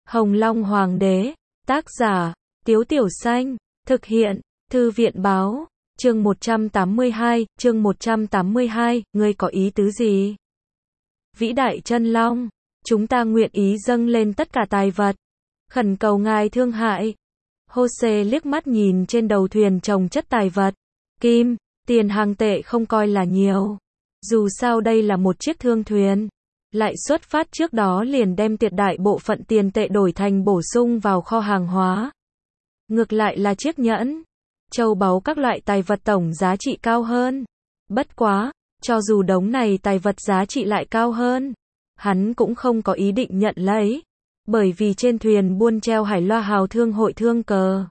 Hồng Long Hoàng đế, tác giả, Tiếu Tiểu Xanh, thực hiện, Thư viện báo, chương 182, ngươi có ý tứ gì? Vĩ đại chân long, chúng ta nguyện ý dâng lên tất cả tài vật, khẩn cầu ngài thương hại. Jose liếc mắt nhìn trên đầu thuyền chồng chất tài vật, kim, tiền hàng tệ không coi là nhiều. Dù sao đây là một chiếc thương thuyền, lại xuất phát trước đó liền đem tuyệt đại bộ phận tiền tệ đổi thành bổ sung vào kho hàng hóa. Ngược lại là chiếc nhẫn, châu báu các loại tài vật tổng giá trị cao hơn. Bất quá, cho dù đống này tài vật giá trị lại cao hơn, hắn cũng không có ý định nhận lấy, bởi vì trên thuyền buôn treo Hải Loa Hào Thương hội thương cờ.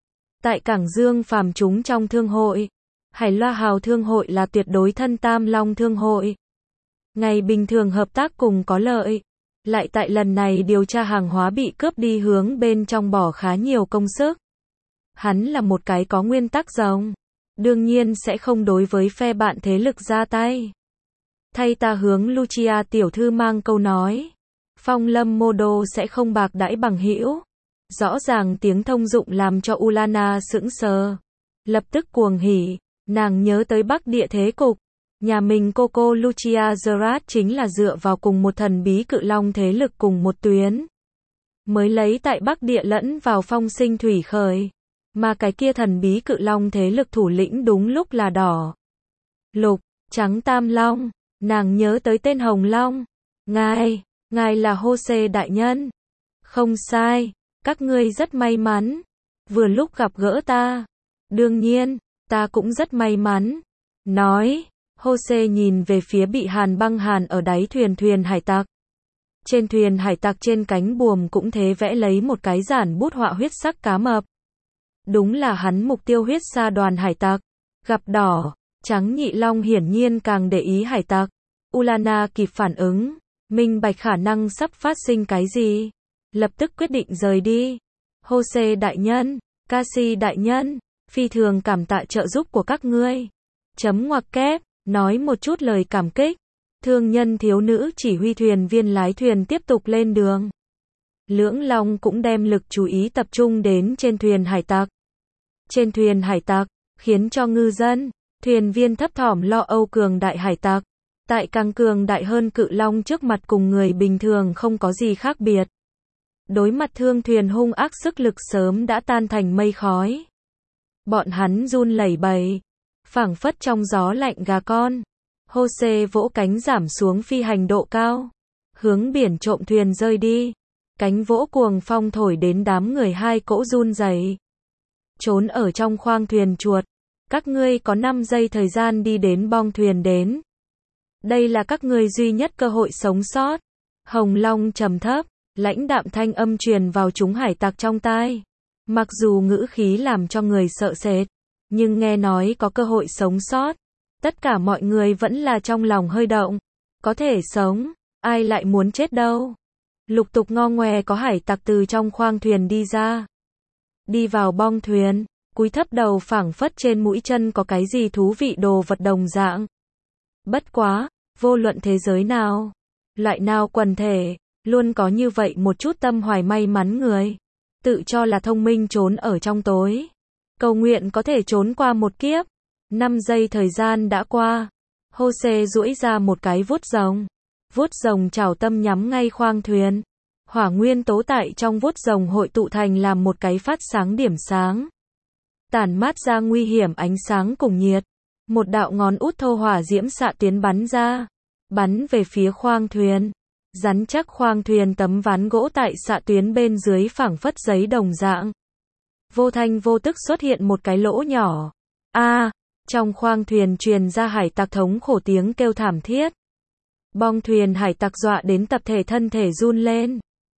Tại cảng Dương phàm chúng trong thương hội, Hải Loa Hào Thương hội là tuyệt đối thân Tam Long thương hội. Ngày bình thường hợp tác cùng có lợi, lại tại lần này điều tra hàng hóa bị cướp đi hướng bên trong bỏ khá nhiều công sức. Hắn là một cái có nguyên tắc rồng, đương nhiên sẽ không đối với phe bạn thế lực ra tay. Thay ta hướng Lucia tiểu thư mang câu nói, Phong Lâm Mô Đô sẽ không bạc đãi bằng hữu. Rõ ràng tiếng thông dụng làm cho Ulana sững sờ, lập tức cuồng hỉ, nàng nhớ tới Bắc Địa thế cục. Nhà mình cô Lucia Gerard chính là dựa vào cùng một thần bí cự long thế lực cùng một tuyến, mới lấy tại Bắc Địa lẫn vào phong sinh thủy khởi. Mà cái kia thần bí cự long thế lực thủ lĩnh đúng lúc là đỏ, lục, trắng Tam Long. Nàng nhớ tới tên Hồng Long. Ngài là Jose đại nhân. Không sai, các ngươi rất may mắn, vừa lúc gặp gỡ ta. Đương nhiên, ta cũng rất may mắn. Nói, Jose nhìn về phía bị băng hàn ở đáy thuyền hải tặc. Trên thuyền hải tặc trên cánh buồm cũng thế vẽ lấy một cái giản bút họa huyết sắc cá mập. Đúng là hắn mục tiêu huyết sa đoàn hải tặc. Gặp đỏ, trắng nhị long hiển nhiên càng để ý hải tặc. Ulana kịp phản ứng, minh bạch khả năng sắp phát sinh cái gì. Lập tức quyết định rời đi. Jose đại nhân, Cassie đại nhân, phi thường cảm tạ trợ giúp của các ngươi. Chấm ngoặc kép, nói một chút lời cảm kích. Thương nhân thiếu nữ chỉ huy thuyền viên lái thuyền tiếp tục lên đường. Lưỡng Long cũng đem lực chú ý tập trung đến trên thuyền hải tặc. Trên thuyền hải tặc, khiến cho ngư dân, thuyền viên thấp thỏm lo âu cường đại hải tặc. Tại càng cường đại hơn cự long trước mặt cùng người bình thường không có gì khác biệt. Đối mặt thương thuyền hung ác sức lực sớm đã tan thành mây khói. Bọn hắn run lẩy bẩy, phảng phất trong gió lạnh gà con. Jose vỗ cánh giảm xuống phi hành độ cao, hướng biển trộm thuyền rơi đi. Cánh vỗ cuồng phong thổi đến đám người hai cỗ run rẩy. Trốn ở trong khoang thuyền chuột, các ngươi có 5 giây thời gian đi đến bong thuyền đến. Đây là các ngươi duy nhất cơ hội sống sót. Hồng Long trầm thấp, lãnh đạm thanh âm truyền vào chúng hải tặc trong tai. Mặc dù ngữ khí làm cho người sợ sệt, nhưng nghe nói có cơ hội sống sót, tất cả mọi người vẫn là trong lòng hơi động. Có thể sống, ai lại muốn chết đâu. Lục tục ngo ngoe có hải tặc từ trong khoang thuyền đi ra. Đi vào bong thuyền, cúi thấp đầu phảng phất trên mũi chân có cái gì thú vị đồ vật đồng dạng. Bất quá, vô luận thế giới nào, loại nào quần thể, luôn có như vậy một chút tâm hoài may mắn người. Tự cho là thông minh trốn ở trong tối. Cầu nguyện có thể trốn qua một kiếp. 5 giây thời gian đã qua. Jose duỗi ra một cái vuốt rồng. Vuốt rồng chảo tâm nhắm ngay khoang thuyền. Hỏa nguyên tố tại trong vuốt rồng hội tụ thành làm một cái phát sáng điểm sáng. Tản mát ra nguy hiểm ánh sáng cùng nhiệt. Một đạo ngón út thô hỏa diễm xạ tuyến bắn ra. Bắn về phía khoang thuyền. Rắn chắc khoang thuyền tấm ván gỗ tại xạ tuyến bên dưới phảng phất giấy đồng dạng. Vô thanh vô tức xuất hiện một cái lỗ nhỏ. Trong khoang thuyền truyền ra hải tặc thống khổ tiếng kêu thảm thiết. Bong thuyền hải tặc dọa đến tập thể thân thể run lên.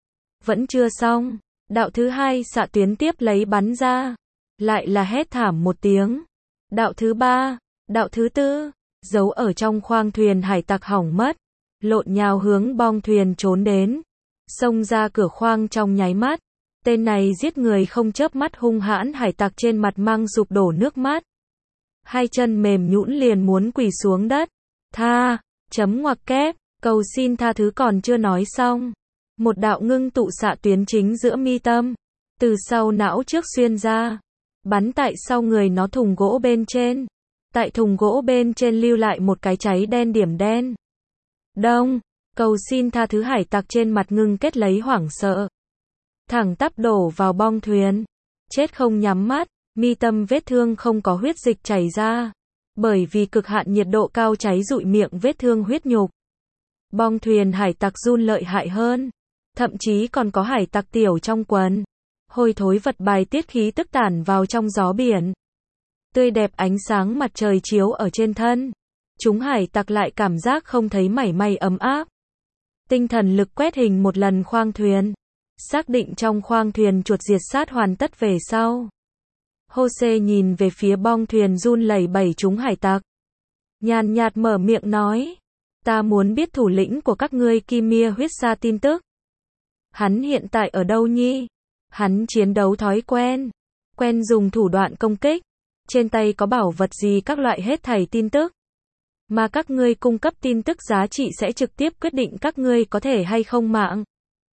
Vẫn chưa xong, đạo thứ hai xạ tuyến tiếp lấy bắn ra. Lại là hét thảm một tiếng. Đạo thứ ba, đạo thứ tư, giấu ở trong khoang thuyền hải tặc hỏng mất. Lộn nhào hướng bong thuyền trốn đến. Xông ra cửa khoang trong nháy mắt. Tên này giết người không chớp mắt hung hãn hải tặc trên mặt mang sụp đổ nước mắt. Hai chân mềm nhũn liền muốn quỳ xuống đất. Chấm ngoặc kép, cầu xin tha thứ còn chưa nói xong. Một đạo ngưng tụ xạ tuyến chính giữa mi tâm, từ sau não trước xuyên ra, bắn tại sau người nó thùng gỗ bên trên. Tại thùng gỗ bên trên lưu lại một cái cháy đen điểm đen. Đông, cầu xin tha thứ hải tặc trên mặt ngưng kết lấy hoảng sợ. Thẳng tắp đổ vào bong thuyền. Chết không nhắm mắt, mi tâm vết thương không có huyết dịch chảy ra. Bởi vì cực hạn nhiệt độ cao cháy rụi miệng vết thương huyết nhục. Bong thuyền hải tặc run lợi hại hơn. Thậm chí còn có hải tặc tiểu trong quần. Hôi thối vật bài tiết khí tức tản vào trong gió biển. Tươi đẹp ánh sáng mặt trời chiếu ở trên thân. Chúng hải tặc lại cảm giác không thấy mảy may ấm áp. Tinh thần lực quét hình một lần khoang thuyền. Xác định trong khoang thuyền chuột diệt sát hoàn tất về sau. Jose nhìn về phía bong thuyền run lẩy bẩy chúng hải tặc. Nhàn nhạt mở miệng nói. Ta muốn biết thủ lĩnh của các ngươi Kimia huyết sa tin tức. Hắn hiện tại ở đâu nhi? Hắn chiến đấu thói quen. Quen dùng thủ đoạn công kích. Trên tay có bảo vật gì các loại hết thảy tin tức. Mà các ngươi cung cấp tin tức giá trị sẽ trực tiếp quyết định các ngươi có thể hay không mạng.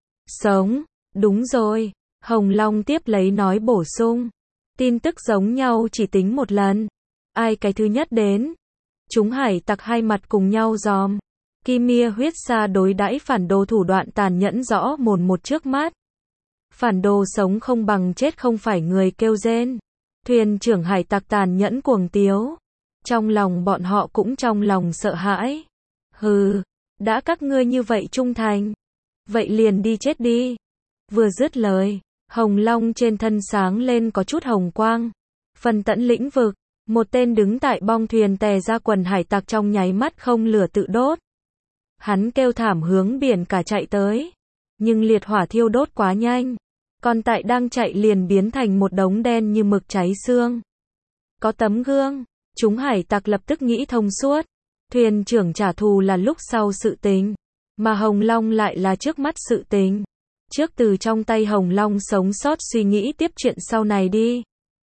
Sống. Đúng rồi. Hồng Long tiếp lấy nói bổ sung. Tin tức giống nhau chỉ tính một lần. Ai cái thứ nhất đến? Chúng hải tặc hai mặt cùng nhau giòm. Kimia huyết sa đối đãi phản đồ thủ đoạn tàn nhẫn rõ mồn một trước mắt. Phản đồ sống không bằng chết không phải người kêu rên. Thuyền trưởng hải tặc tàn nhẫn cuồng tiếu. Trong lòng bọn họ cũng trong lòng sợ hãi. Hừ, đã các ngươi như vậy trung thành. Vậy liền đi chết đi. Vừa dứt lời, Hồng Long trên thân sáng lên có chút hồng quang. Phần tận lĩnh vực, một tên đứng tại bong thuyền tè ra quần hải tặc trong nháy mắt không lửa tự đốt. Hắn kêu thảm hướng biển cả chạy tới. Nhưng liệt hỏa thiêu đốt quá nhanh. Còn tại đang chạy liền biến thành một đống đen như mực cháy xương. Có tấm gương, chúng hải tặc lập tức nghĩ thông suốt. Thuyền trưởng trả thù là lúc sau sự tình. Mà Hồng Long lại là trước mắt sự tình. Trước từ trong tay Hồng Long sống sót suy nghĩ tiếp chuyện sau này đi.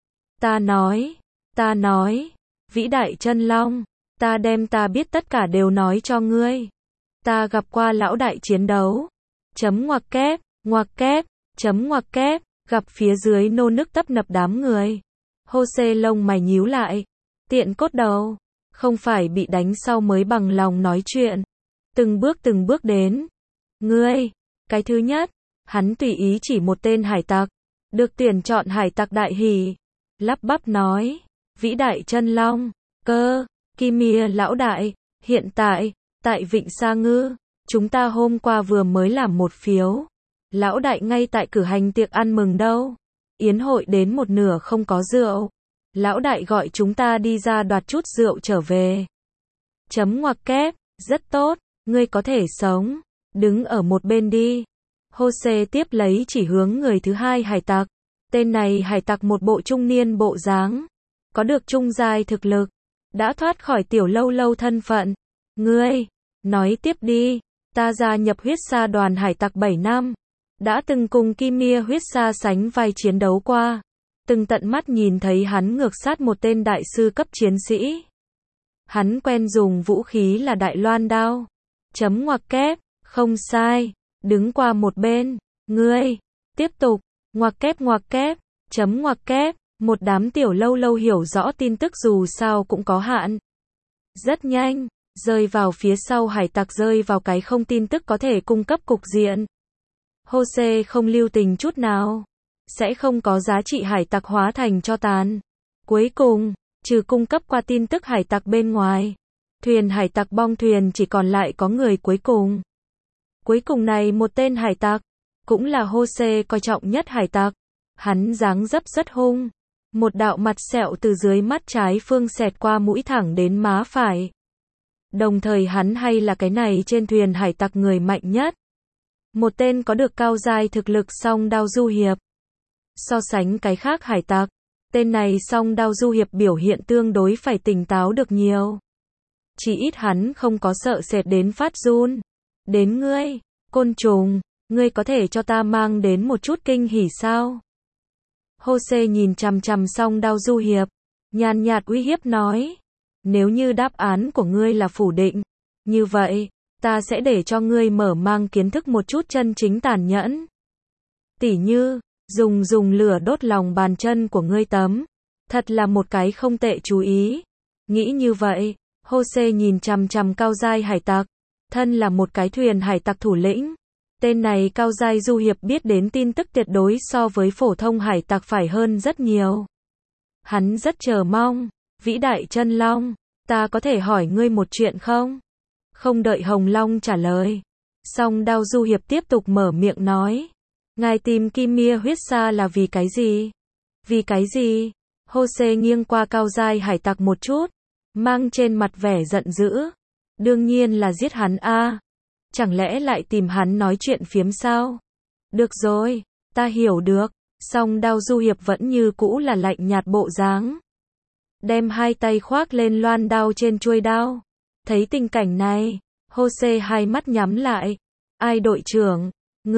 Ta nói, vĩ đại chân long, ta đem ta biết tất cả đều nói cho ngươi. Ta gặp qua lão đại chiến đấu. Ngoặc kép, ngoặc kép, gặp phía dưới nô nức tấp nập đám người. Jose lông mày nhíu lại. Tiện cốt đầu, không phải bị đánh sau mới bằng lòng nói chuyện. Từng bước đến. Ngươi, cái thứ nhất, hắn tùy ý chỉ một tên hải tặc. Được tuyển chọn hải tặc đại hỉ. Lắp bắp nói. Vĩ đại chân long, Kimia lão đại, hiện tại, tại Vịnh Sa Ngư, chúng ta hôm qua vừa mới làm một phiếu. Lão đại ngay tại cử hành tiệc ăn mừng đâu. Yến hội đến một nửa không có rượu. Lão đại gọi chúng ta đi ra đoạt chút rượu trở về. Ngoặc kép, rất tốt, ngươi có thể sống. Đứng ở một bên đi. Jose tiếp lấy chỉ hướng người thứ hai hải tặc. Tên này hải tặc một bộ trung niên bộ dáng. Có được trung giai thực lực. Đã thoát khỏi tiểu lâu lâu thân phận. Ngươi, nói tiếp đi. Ta gia nhập huyết sa đoàn hải tặc 7 năm. Đã từng cùng Kimia huyết sa sánh vai chiến đấu qua. Từng tận mắt nhìn thấy hắn ngược sát một tên đại sư cấp chiến sĩ. Hắn quen dùng vũ khí là đại loan đao. Ngoặc kép, không sai. Đứng qua một bên. Ngươi, tiếp tục. Ngoặc kép, ngoặc kép. Một đám tiểu lâu lâu hiểu rõ tin tức dù sao cũng có hạn. Rất nhanh, rơi vào phía sau hải tặc rơi vào cái không tin tức có thể cung cấp cục diện. Jose không lưu tình chút nào. Sẽ không có giá trị hải tặc hóa thành tro tàn. Cuối cùng, trừ cung cấp qua tin tức hải tặc bên ngoài. Thuyền hải tặc bong thuyền chỉ còn lại có người cuối cùng. Cuối cùng này một tên hải tặc. Cũng là Jose coi trọng nhất hải tặc. Hắn dáng dấp rất hung. Một đạo mặt sẹo từ dưới mắt trái phương xẹt qua mũi thẳng đến má phải. Đồng thời hắn hay là cái này trên thuyền hải tặc người mạnh nhất. Một tên có được cao giai thực lực song đao du hiệp. So sánh cái khác hải tặc, tên này song đao du hiệp biểu hiện tương đối phải tỉnh táo được nhiều. Chỉ ít hắn không có sợ sệt đến phát run. Đến ngươi, côn trùng, ngươi có thể cho ta mang đến một chút kinh hỉ sao? Jose nhìn chằm chằm song đao du hiệp, nhàn nhạt uy hiếp nói. Nếu như đáp án của ngươi là phủ định, như vậy, ta sẽ để cho ngươi mở mang kiến thức một chút chân chính tàn nhẫn. Tỉ như, dùng lửa đốt lòng bàn chân của ngươi tấm. Thật là một cái không tệ chú ý. Nghĩ như vậy, Jose nhìn chằm chằm Cao Giai hải tặc. Thân là một cái thuyền hải tặc thủ lĩnh. Tên này Cao Giai du hiệp biết đến tin tức tuyệt đối so với phổ thông hải tặc phải hơn rất nhiều. Hắn rất chờ mong. Vĩ đại chân long, ta có thể hỏi ngươi một chuyện không? Không đợi Hồng Long trả lời. Song Đao du hiệp tiếp tục mở miệng nói. Ngài tìm Kimia huyết sa là vì cái gì? Vì cái gì? Jose nghiêng qua Cao Giai hải tặc một chút, mang trên mặt vẻ giận dữ. Đương nhiên là giết hắn a. Chẳng lẽ lại tìm hắn nói chuyện phiếm sao? Được rồi, ta hiểu được. Song Đao du hiệp vẫn như cũ là lạnh nhạt bộ dáng. Đem hai tay khoác lên loan đao trên chuôi đao. Thấy tình cảnh này, Jose hai mắt nhắm lại. Ai đội trưởng?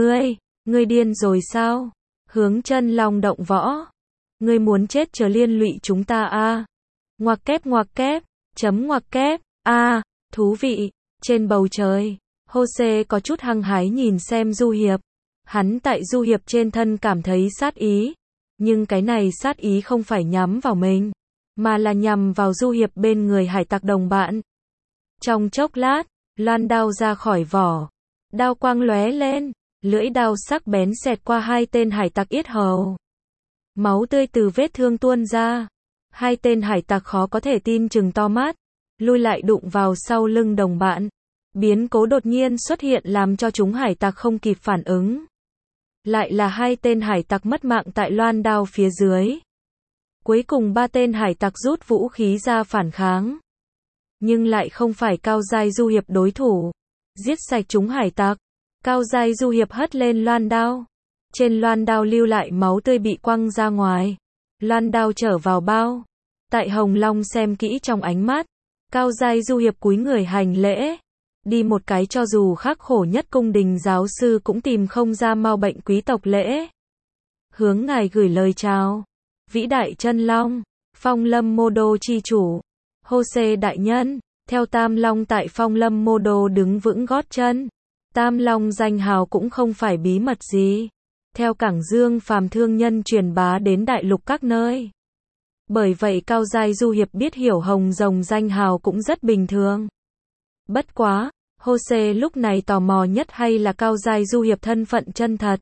Ngươi điên rồi sao? Hướng chân long động võ. Ngươi muốn chết chờ liên lụy chúng ta a. Ngoặc kép, chấm ngoặc kép, a, thú vị. Trên bầu trời, Jose có chút hăng hái nhìn xem du hiệp. Hắn tại du hiệp trên thân cảm thấy sát ý. Nhưng cái này sát ý không phải nhắm vào mình, mà là nhằm vào du hiệp bên người hải tặc đồng bạn. Trong chốc lát, loan đao ra khỏi vỏ. Đao quang lóe lên, lưỡi đao sắc bén xẹt qua hai tên hải tặc yết hầu. Máu tươi từ vết thương tuôn ra. Hai tên hải tặc khó có thể tin chừng to mắt, lui lại đụng vào sau lưng đồng bạn. Biến cố đột nhiên xuất hiện làm cho chúng hải tặc không kịp phản ứng. Lại là hai tên hải tặc mất mạng tại loan đao phía dưới. Cuối cùng ba tên hải tặc rút vũ khí ra phản kháng. Nhưng lại không phải Cao Giai du hiệp đối thủ. Giết sạch chúng hải tặc. Cao Giai du hiệp hất lên loan đao. Trên loan đao lưu lại máu tươi bị quăng ra ngoài. Loan đao trở vào bao. Tại Hồng Long xem kỹ trong ánh mắt. Cao Giai du hiệp cúi người hành lễ. Đi một cái cho dù khắc khổ nhất cung đình giáo sư cũng tìm không ra mau bệnh quý tộc lễ. Hướng ngài gửi lời chào. Vĩ đại chân long, Phong Lâm Mô Đô chi chủ. Jose đại nhân, theo Tam Long tại Phong Lâm Mô Đô đứng vững gót chân. Tam Long danh hào cũng không phải bí mật gì. Theo Cảng Dương phàm thương nhân truyền bá đến đại lục các nơi. Bởi vậy Cao Giai du hiệp biết hiểu Hồng Rồng danh hào cũng rất bình thường. Bất quá, Jose lúc này tò mò nhất hay là Cao Giai du hiệp thân phận chân thật.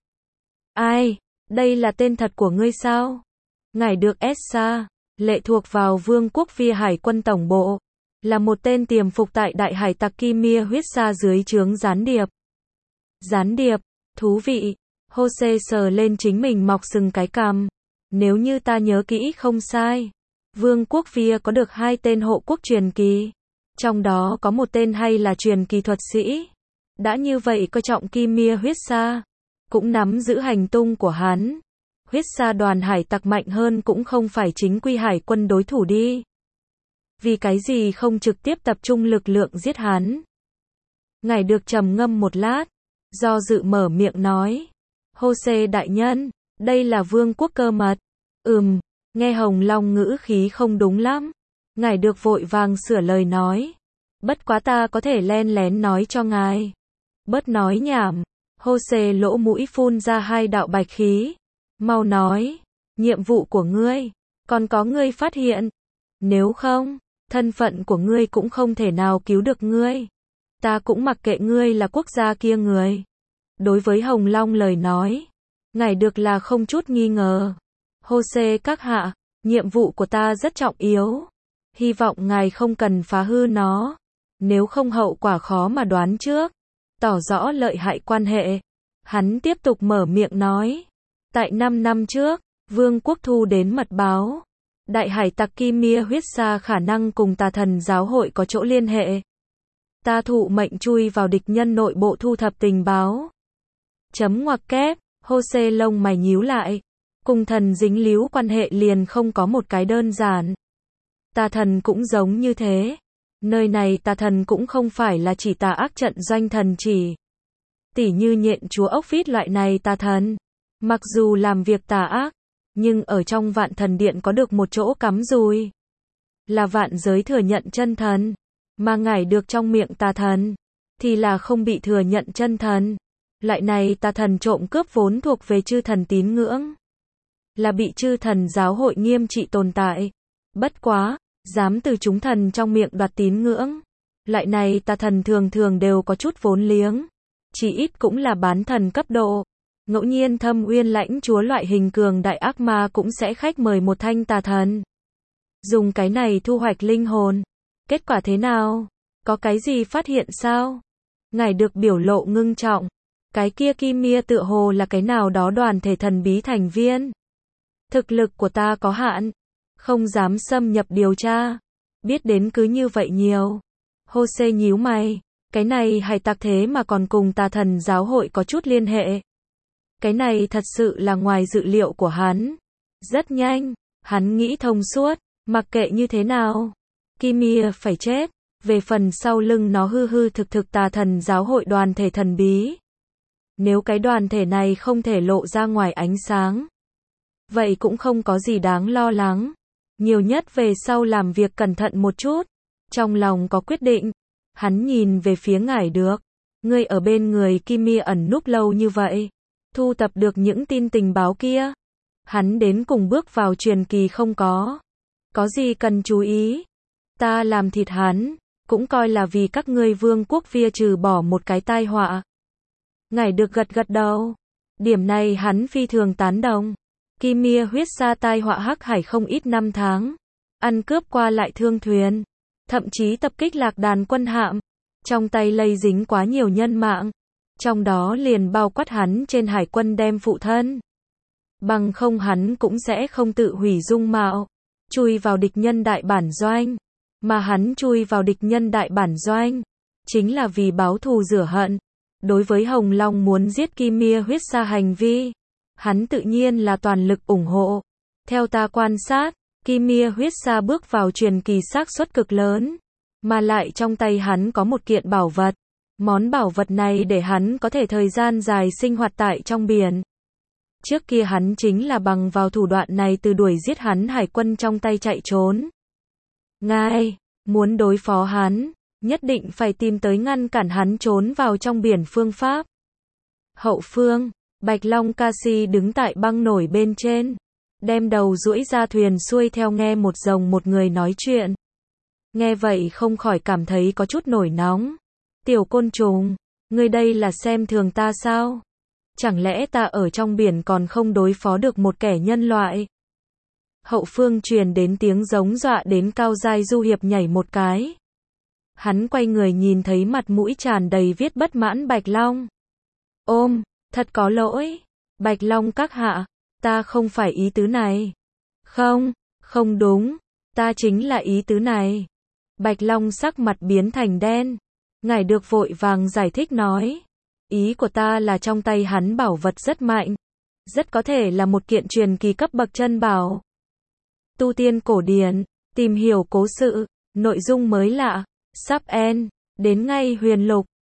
Ai? Đây là tên thật của ngươi sao? Ngài được Essa, lệ thuộc vào Vương quốc Phi Hải quân tổng bộ. Là một tên tiềm phục tại đại hải tặc Kimia huyết sa dưới trướng gián điệp. Gián điệp, thú vị. Jose sờ lên chính mình mọc sừng cái cằm. Nếu như ta nhớ kỹ không sai, Vương quốc Phi có được hai tên hộ quốc truyền kỳ. Trong đó có một tên hay là truyền kỳ thuật sĩ. Đã như vậy coi trọng Kimia huyết sa, cũng nắm giữ hành tung của hắn. Huyết sa đoàn hải tặc mạnh hơn cũng không phải chính quy hải quân đối thủ đi. Vì cái gì không trực tiếp tập trung lực lượng giết hắn? Ngài được trầm ngâm một lát, do dự mở miệng nói. Jose đại nhân, đây là vương quốc cơ mật. Nghe Hồng Long ngữ khí không đúng lắm. Ngài được vội vàng sửa lời nói. Bất quá ta có thể len lén nói cho ngài. Bớt nói nhảm. Jose lỗ mũi phun ra hai đạo bạch khí. Mau nói, nhiệm vụ của ngươi, còn có ngươi phát hiện. Nếu không, thân phận của ngươi cũng không thể nào cứu được ngươi. Ta cũng mặc kệ ngươi là quốc gia kia người. Đối với Hồng Long lời nói, ngài được là không chút nghi ngờ. Jose các hạ, nhiệm vụ của ta rất trọng yếu. Hy vọng ngài không cần phá hư nó. Nếu không hậu quả khó mà đoán trước. Tỏ rõ lợi hại quan hệ. Hắn tiếp tục mở miệng nói. Tại 5 năm trước, Vương quốc thu đến mật báo. Đại hải tặc Kimia huyết sa khả năng cùng tà thần giáo hội có chỗ liên hệ. Ta thụ mệnh chui vào địch nhân nội bộ thu thập tình báo. Chấm ngoặc kép, Jose lông mày nhíu lại. Cùng thần dính líu quan hệ liền không có một cái đơn giản. Tà thần cũng giống như thế. Nơi này tà thần cũng không phải là chỉ tà ác trận doanh thần chỉ. Tỉ như nhện chúa ốc vít loại này tà thần. Mặc dù làm việc tà ác, nhưng ở trong vạn thần điện có được một chỗ cắm dùi. Là vạn giới thừa nhận chân thần. Mà ngài được trong miệng tà thần. thì là không bị thừa nhận chân thần. Loại này tà thần trộm cướp vốn thuộc về chư thần tín ngưỡng, là bị chư thần giáo hội nghiêm trị tồn tại. Bất quá, dám từ chúng thần trong miệng đoạt tín ngưỡng. Loại này tà thần thường thường đều có chút vốn liếng, chỉ ít cũng là bán thần cấp độ. Ngẫu nhiên Thâm Uyên lãnh chúa loại hình cường đại ác ma cũng sẽ khách mời một thanh tà thần, dùng cái này thu hoạch linh hồn. Kết quả thế nào? Có cái gì phát hiện sao? Ngài được biểu lộ ngưng trọng. Cái kia Kimia tựa hồ là cái nào đó đoàn thể thần bí thành viên. Thực lực của ta có hạn, không dám xâm nhập điều tra. Biết đến cứ như vậy nhiều. Jose nhíu mày, cái này hải tặc thế mà còn cùng tà thần giáo hội có chút liên hệ. Cái này thật sự là ngoài dự liệu của hắn. Rất nhanh, hắn nghĩ thông suốt, mặc kệ như thế nào, Kimia phải chết. Về phần sau lưng nó hư hư thực thực tà thần giáo hội đoàn thể thần bí. Nếu cái đoàn thể này không thể lộ ra ngoài ánh sáng, vậy cũng không có gì đáng lo lắng. Nhiều nhất về sau làm việc cẩn thận một chút. Trong lòng có quyết định, hắn nhìn về phía ngải được. Ngươi ở bên người Kimia ẩn núp lâu như vậy, thu tập được những tin tình báo kia. Hắn đến cùng bước vào truyền kỳ không có. Có gì cần chú ý? Ta làm thịt hắn, cũng coi là vì các ngươi vương quốc Via trừ bỏ một cái tai họa. Ngải được gật gật đầu. Điểm này hắn phi thường tán đồng. Kimia huyết sa tai họa hắc hải không ít năm tháng. Ăn cướp qua lại thương thuyền. Thậm chí tập kích lạc đàn quân hạm. Trong tay lây dính quá nhiều nhân mạng. Trong đó liền bao quát hắn trên hải quân đem phụ thân. Bằng không hắn cũng sẽ không tự hủy dung mạo. Chui vào địch nhân đại bản doanh. Mà hắn chui vào địch nhân đại bản doanh, chính là vì báo thù rửa hận. Đối với Hồng Long muốn giết Kimia huyết sa hành vi, hắn tự nhiên là toàn lực ủng hộ. Theo ta quan sát, Kimia huyết sa bước vào truyền kỳ xác suất cực lớn, mà lại trong tay hắn có một kiện bảo vật. Món bảo vật này để hắn có thể thời gian dài sinh hoạt tại trong biển. Trước kia hắn chính là bằng vào thủ đoạn này từ đuổi giết hắn hải quân trong tay chạy trốn. Ngài, muốn đối phó hắn, nhất định phải tìm tới ngăn cản hắn trốn vào trong biển phương pháp. Hậu phương, Bạch Long Cassie đứng tại băng nổi bên trên, đem đầu duỗi ra thuyền xuôi theo nghe một dòng một người nói chuyện. Nghe vậy không khỏi cảm thấy có chút nổi nóng. Tiểu côn trùng, ngươi đây là xem thường ta sao? Chẳng lẽ ta ở trong biển còn không đối phó được một kẻ nhân loại? Hậu phương truyền đến tiếng giống dọa đến Cao Giai Du Hiệp nhảy một cái. Hắn quay người nhìn thấy mặt mũi tràn đầy viết bất mãn Bạch Long. Ôm, thật có lỗi. Bạch Long các hạ, ta không phải ý tứ này. Không, không đúng, ta chính là ý tứ này. Bạch Long sắc mặt biến thành đen. Ngài được vội vàng giải thích nói. Ý của ta là trong tay hắn bảo vật rất mạnh. Rất có thể là một kiện truyền kỳ cấp bậc chân bảo. Tu tiên cổ điển, tìm hiểu cố sự, nội dung mới lạ, sắp end, đến ngay huyền lục.